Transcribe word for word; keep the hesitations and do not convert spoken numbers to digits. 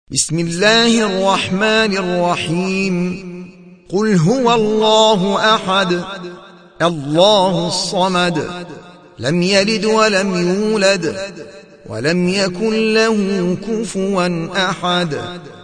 بسم الله الرحمن الرحيم قل هو الله أحد الله الصمد لم يلد ولم يولد ولم يكن له كفوا أحد